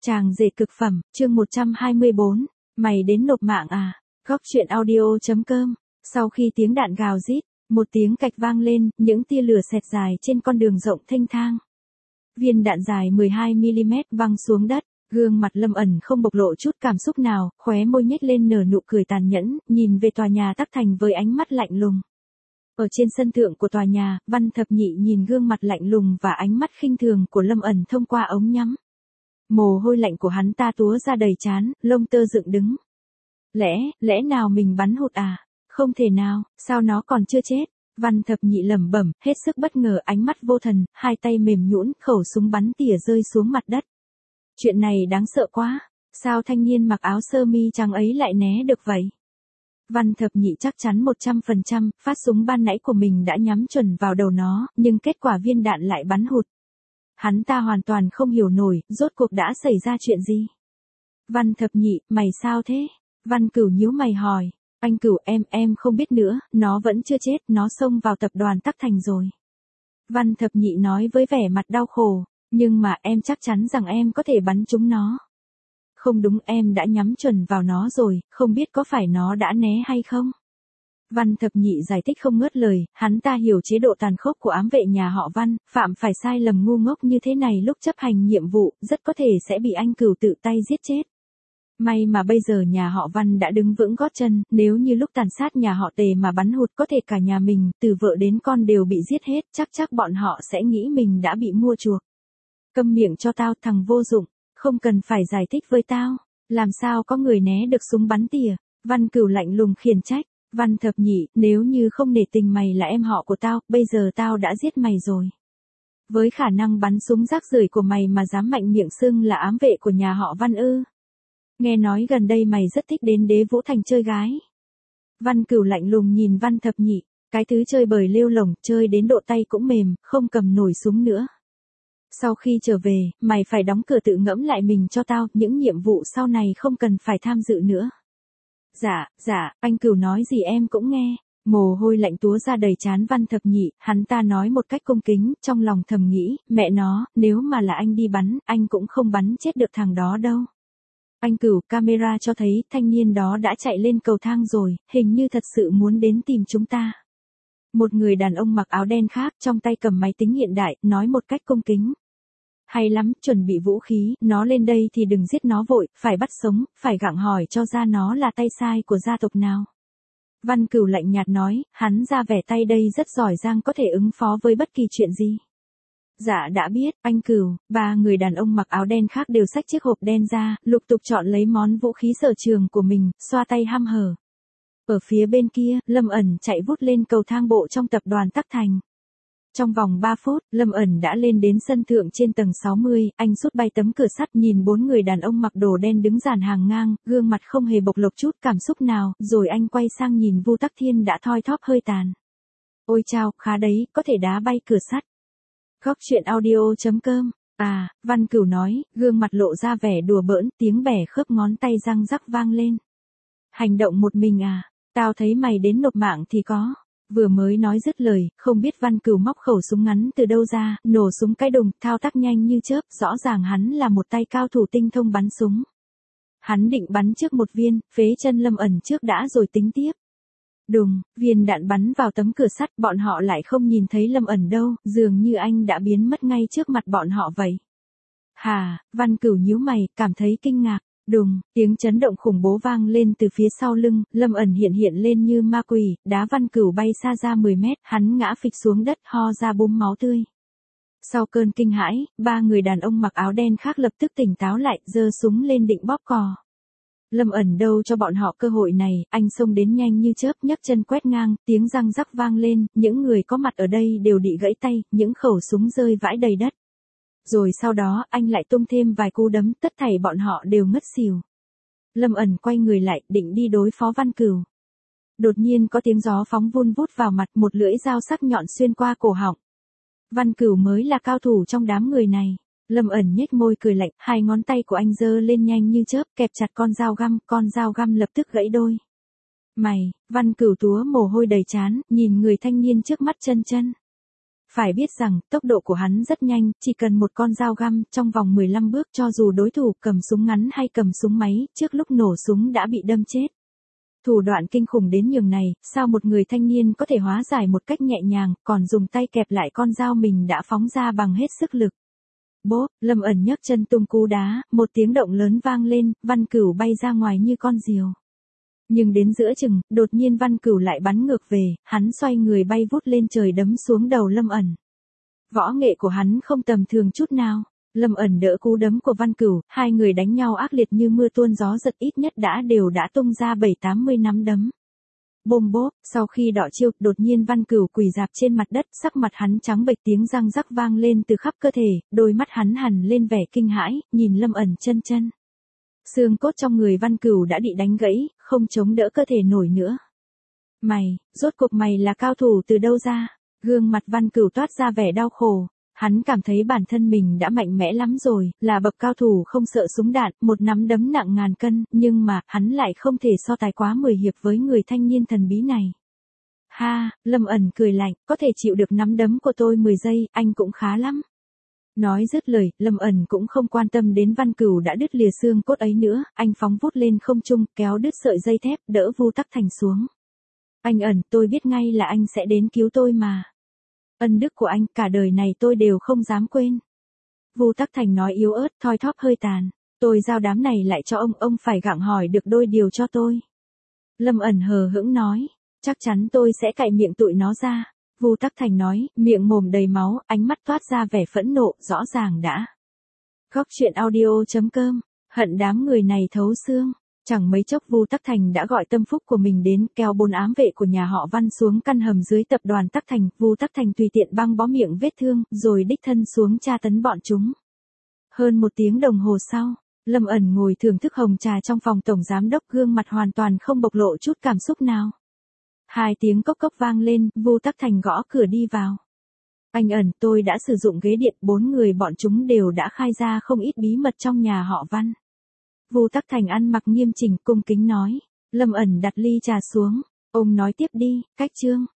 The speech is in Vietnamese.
Chàng rể cực phẩm, chương 124, mày đến nộp mạng à? Góc truyện audio.com. Sau khi tiếng đạn gào rít, một tiếng cạch vang lên, những tia lửa xẹt dài trên con đường rộng thênh thang. Viên đạn dài 12mm văng xuống đất, gương mặt Lâm ẩn không bộc lộ chút cảm xúc nào, khóe môi nhếch lên nở nụ cười tàn nhẫn, nhìn về tòa nhà Tắc Thành với ánh mắt lạnh lùng. Ở trên sân thượng của tòa nhà, Văn Thập Nhị nhìn gương mặt lạnh lùng và ánh mắt khinh thường của Lâm ẩn thông qua ống nhắm. Mồ hôi lạnh của hắn ta túa ra đầy trán, lông tơ dựng đứng. Lẽ nào mình bắn hụt à? Không thể nào, sao nó còn chưa chết? Văn Thập Nhị lẩm bẩm, hết sức bất ngờ, ánh mắt vô thần, hai tay mềm nhũn, khẩu súng bắn tỉa rơi xuống mặt đất. Chuyện này đáng sợ quá, sao thanh niên mặc áo sơ mi trắng ấy lại né được vậy? Văn Thập Nhị chắc chắn 100%, phát súng ban nãy của mình đã nhắm chuẩn vào đầu nó, nhưng kết quả viên đạn lại bắn hụt. Hắn ta hoàn toàn không hiểu nổi, rốt cuộc đã xảy ra chuyện gì? Văn Thập Nhị, mày sao thế? Văn Cửu nhíu mày hỏi. Anh Cửu, em không biết nữa, nó vẫn chưa chết, nó xông vào tập đoàn Tắc Thành rồi. Văn Thập Nhị nói với vẻ mặt đau khổ, nhưng mà em chắc chắn rằng em có thể bắn trúng nó. Không đúng, em đã nhắm chuẩn vào nó rồi, không biết có phải nó đã né hay không? Văn Thập Nhị giải thích không ngớt lời, hắn ta hiểu chế độ tàn khốc của ám vệ nhà họ Văn, phạm phải sai lầm ngu ngốc như thế này lúc chấp hành nhiệm vụ, rất có thể sẽ bị anh Cửu tự tay giết chết. May mà bây giờ nhà họ Văn đã đứng vững gót chân, nếu như lúc tàn sát nhà họ Tề mà bắn hụt có thể cả nhà mình, từ vợ đến con đều bị giết hết, chắc bọn họ sẽ nghĩ mình đã bị mua chuộc. Câm miệng cho tao, thằng vô dụng, không cần phải giải thích với tao, làm sao có người né được súng bắn tỉa? Văn Cửu lạnh lùng khiển trách. Văn Thập Nhị, nếu như không nể tình mày là em họ của tao, bây giờ tao đã giết mày rồi. Với khả năng bắn súng rác rưởi của mày mà dám mạnh miệng xưng là ám vệ của nhà họ Văn ư? Nghe nói gần đây mày rất thích đến Đế Vũ Thành chơi gái. Văn Cửu lạnh lùng nhìn Văn Thập Nhị, cái thứ chơi bời lêu lổng, chơi đến độ tay cũng mềm, không cầm nổi súng nữa. Sau khi trở về, mày phải đóng cửa tự ngẫm lại mình cho tao, những nhiệm vụ sau này không cần phải tham dự nữa. Dạ, anh Cửu nói gì em cũng nghe. Mồ hôi lạnh túa ra đầy trán Văn Thập Nhị, hắn ta nói một cách cung kính, trong lòng thầm nghĩ, mẹ nó, nếu mà là anh đi bắn, anh cũng không bắn chết được thằng đó đâu. Anh Cửu, camera cho thấy thanh niên đó đã chạy lên cầu thang rồi, hình như thật sự muốn đến tìm chúng ta. Một người đàn ông mặc áo đen khác, trong tay cầm máy tính hiện đại, nói một cách cung kính. Hay lắm, chuẩn bị vũ khí, nó lên đây thì đừng giết nó vội, phải bắt sống, phải gặng hỏi cho ra nó là tay sai của gia tộc nào. Văn Cửu lạnh nhạt nói, hắn ra vẻ tay đây rất giỏi giang, có thể ứng phó với bất kỳ chuyện gì. Dạ đã biết, anh Cửu. Ba người đàn ông mặc áo đen khác đều xách chiếc hộp đen ra, lục tục chọn lấy món vũ khí sở trường của mình, xoa tay hăm hở. Ở phía bên kia, Lâm ẩn chạy vút lên cầu thang bộ trong tập đoàn Tắc Thành. Trong vòng 3 phút, Lâm ẩn đã lên đến sân thượng trên tầng 60, anh rút bay tấm cửa sắt, nhìn 4 người đàn ông mặc đồ đen đứng dàn hàng ngang, gương mặt không hề bộc lộ chút cảm xúc nào, rồi anh quay sang nhìn Vu Tắc Thiên đã thoi thóp hơi tàn. Ôi chao, khá đấy, có thể đá bay cửa sắt. Góc truyện audio.com. À, Văn Cửu nói, gương mặt lộ ra vẻ đùa bỡn, tiếng bẻ khớp ngón tay răng rắc vang lên. Hành động một mình à, tao thấy mày đến nộp mạng thì có. Vừa mới nói dứt lời, không biết Văn Cửu móc khẩu súng ngắn từ đâu ra, nổ súng cái đùng, thao tác nhanh như chớp, rõ ràng hắn là một tay cao thủ tinh thông bắn súng. Hắn định bắn trước một viên, phế chân Lâm ẩn trước đã rồi tính tiếp. Đùng, viên đạn bắn vào tấm cửa sắt, bọn họ lại không nhìn thấy Lâm ẩn đâu, dường như anh đã biến mất ngay trước mặt bọn họ vậy. Hà, Văn Cửu nhíu mày, cảm thấy kinh ngạc. Đùng, tiếng chấn động khủng bố vang lên từ phía sau lưng, Lâm ẩn hiện lên như ma quỷ, đá Văn Cửu bay xa ra 10 mét, hắn ngã phịch xuống đất, ho ra búng máu tươi. Sau cơn kinh hãi, ba người đàn ông mặc áo đen khác lập tức tỉnh táo lại, giơ súng lên định bóp cò. Lâm ẩn đâu cho bọn họ cơ hội này, anh xông đến nhanh như chớp, nhấc chân quét ngang, tiếng răng rắc vang lên, những người có mặt ở đây đều bị gãy tay, những khẩu súng rơi vãi đầy đất. Rồi sau đó, anh lại tung thêm vài cú đấm, tất thảy bọn họ đều ngất xỉu. Lâm ẩn quay người lại, định đi đối phó Văn Cửu. Đột nhiên có tiếng gió phóng vun vút vào mặt, một lưỡi dao sắc nhọn xuyên qua cổ họng. Văn Cửu mới là cao thủ trong đám người này. Lâm ẩn nhếch môi cười lạnh, hai ngón tay của anh giơ lên nhanh như chớp, kẹp chặt con dao găm lập tức gãy đôi. Mày, Văn Cửu túa mồ hôi đầy trán, nhìn người thanh niên trước mắt chân. Phải biết rằng, tốc độ của hắn rất nhanh, chỉ cần một con dao găm, trong vòng 15 bước cho dù đối thủ cầm súng ngắn hay cầm súng máy, trước lúc nổ súng đã bị đâm chết. Thủ đoạn kinh khủng đến nhường này, sao một người thanh niên có thể hóa giải một cách nhẹ nhàng, còn dùng tay kẹp lại con dao mình đã phóng ra bằng hết sức lực. Bốp, Lâm ẩn nhấc chân tung cú đá, một tiếng động lớn vang lên, Văn Cửu bay ra ngoài như con diều. Nhưng đến giữa chừng, đột nhiên Văn Cửu lại bắn ngược về, hắn xoay người bay vút lên trời đấm xuống đầu Lâm ẩn. Võ nghệ của hắn không tầm thường chút nào. Lâm ẩn đỡ cú đấm của Văn Cửu, hai người đánh nhau ác liệt như mưa tuôn gió giật, ít nhất đã tung ra 7-80 nắm đấm. Bôm bốp, sau khi đọ chiêu, đột nhiên Văn Cửu quỳ rạp trên mặt đất, sắc mặt hắn trắng bệch, tiếng răng rắc vang lên từ khắp cơ thể, đôi mắt hắn hằn lên vẻ kinh hãi, nhìn Lâm ẩn chân. Xương cốt trong người Văn Cửu đã bị đánh gãy, không chống đỡ cơ thể nổi nữa. Rốt cuộc mày là cao thủ từ đâu ra? Gương mặt Văn Cửu toát ra vẻ đau khổ. Hắn cảm thấy bản thân mình đã mạnh mẽ lắm rồi, là bậc cao thủ không sợ súng đạn, một nắm đấm nặng ngàn cân, nhưng mà, hắn lại không thể so tài quá 10 hiệp với người thanh niên thần bí này. Ha, Lâm ẩn cười lạnh, có thể chịu được nắm đấm của tôi 10 giây, anh cũng khá lắm. Nói dứt lời, Lâm ẩn cũng không quan tâm đến Văn Cửu đã đứt lìa xương cốt ấy nữa, anh phóng vút lên không trung, kéo đứt sợi dây thép, đỡ Vu Tắc Thành xuống. Anh ẩn, tôi biết ngay là anh sẽ đến cứu tôi mà. Ân đức của anh, cả đời này tôi đều không dám quên. Vu Tắc Thành nói yếu ớt, thoi thóp hơi tàn. Tôi giao đám này lại cho ông phải gặng hỏi được đôi điều cho tôi. Lâm ẩn hờ hững nói, chắc chắn tôi sẽ cạy miệng tụi nó ra. Vu Tắc Thành nói, miệng mồm đầy máu, ánh mắt toát ra vẻ phẫn nộ, rõ ràng đã. Góc truyện audio.com, hận đám người này thấu xương. Chẳng mấy chốc Vu Tắc Thành đã gọi tâm phúc của mình đến, kéo 4 ám vệ của nhà họ Văn xuống căn hầm dưới tập đoàn Tắc Thành. Vu Tắc Thành tùy tiện băng bó miệng vết thương, rồi đích thân xuống tra tấn bọn chúng. Hơn 1 tiếng đồng hồ sau, Lâm ẩn ngồi thưởng thức hồng trà trong phòng tổng giám đốc, gương mặt hoàn toàn không bộc lộ chút cảm xúc nào. 2 tiếng cốc cốc vang lên, Vu Tắc Thành gõ cửa đi vào. Anh ẩn, tôi đã sử dụng ghế điện, 4 người bọn chúng đều đã khai ra không ít bí mật trong nhà họ Văn. Vu Tắc Thành ăn mặc nghiêm chỉnh, cung kính nói. Lâm ẩn đặt ly trà xuống. Ông nói tiếp đi, cách chương.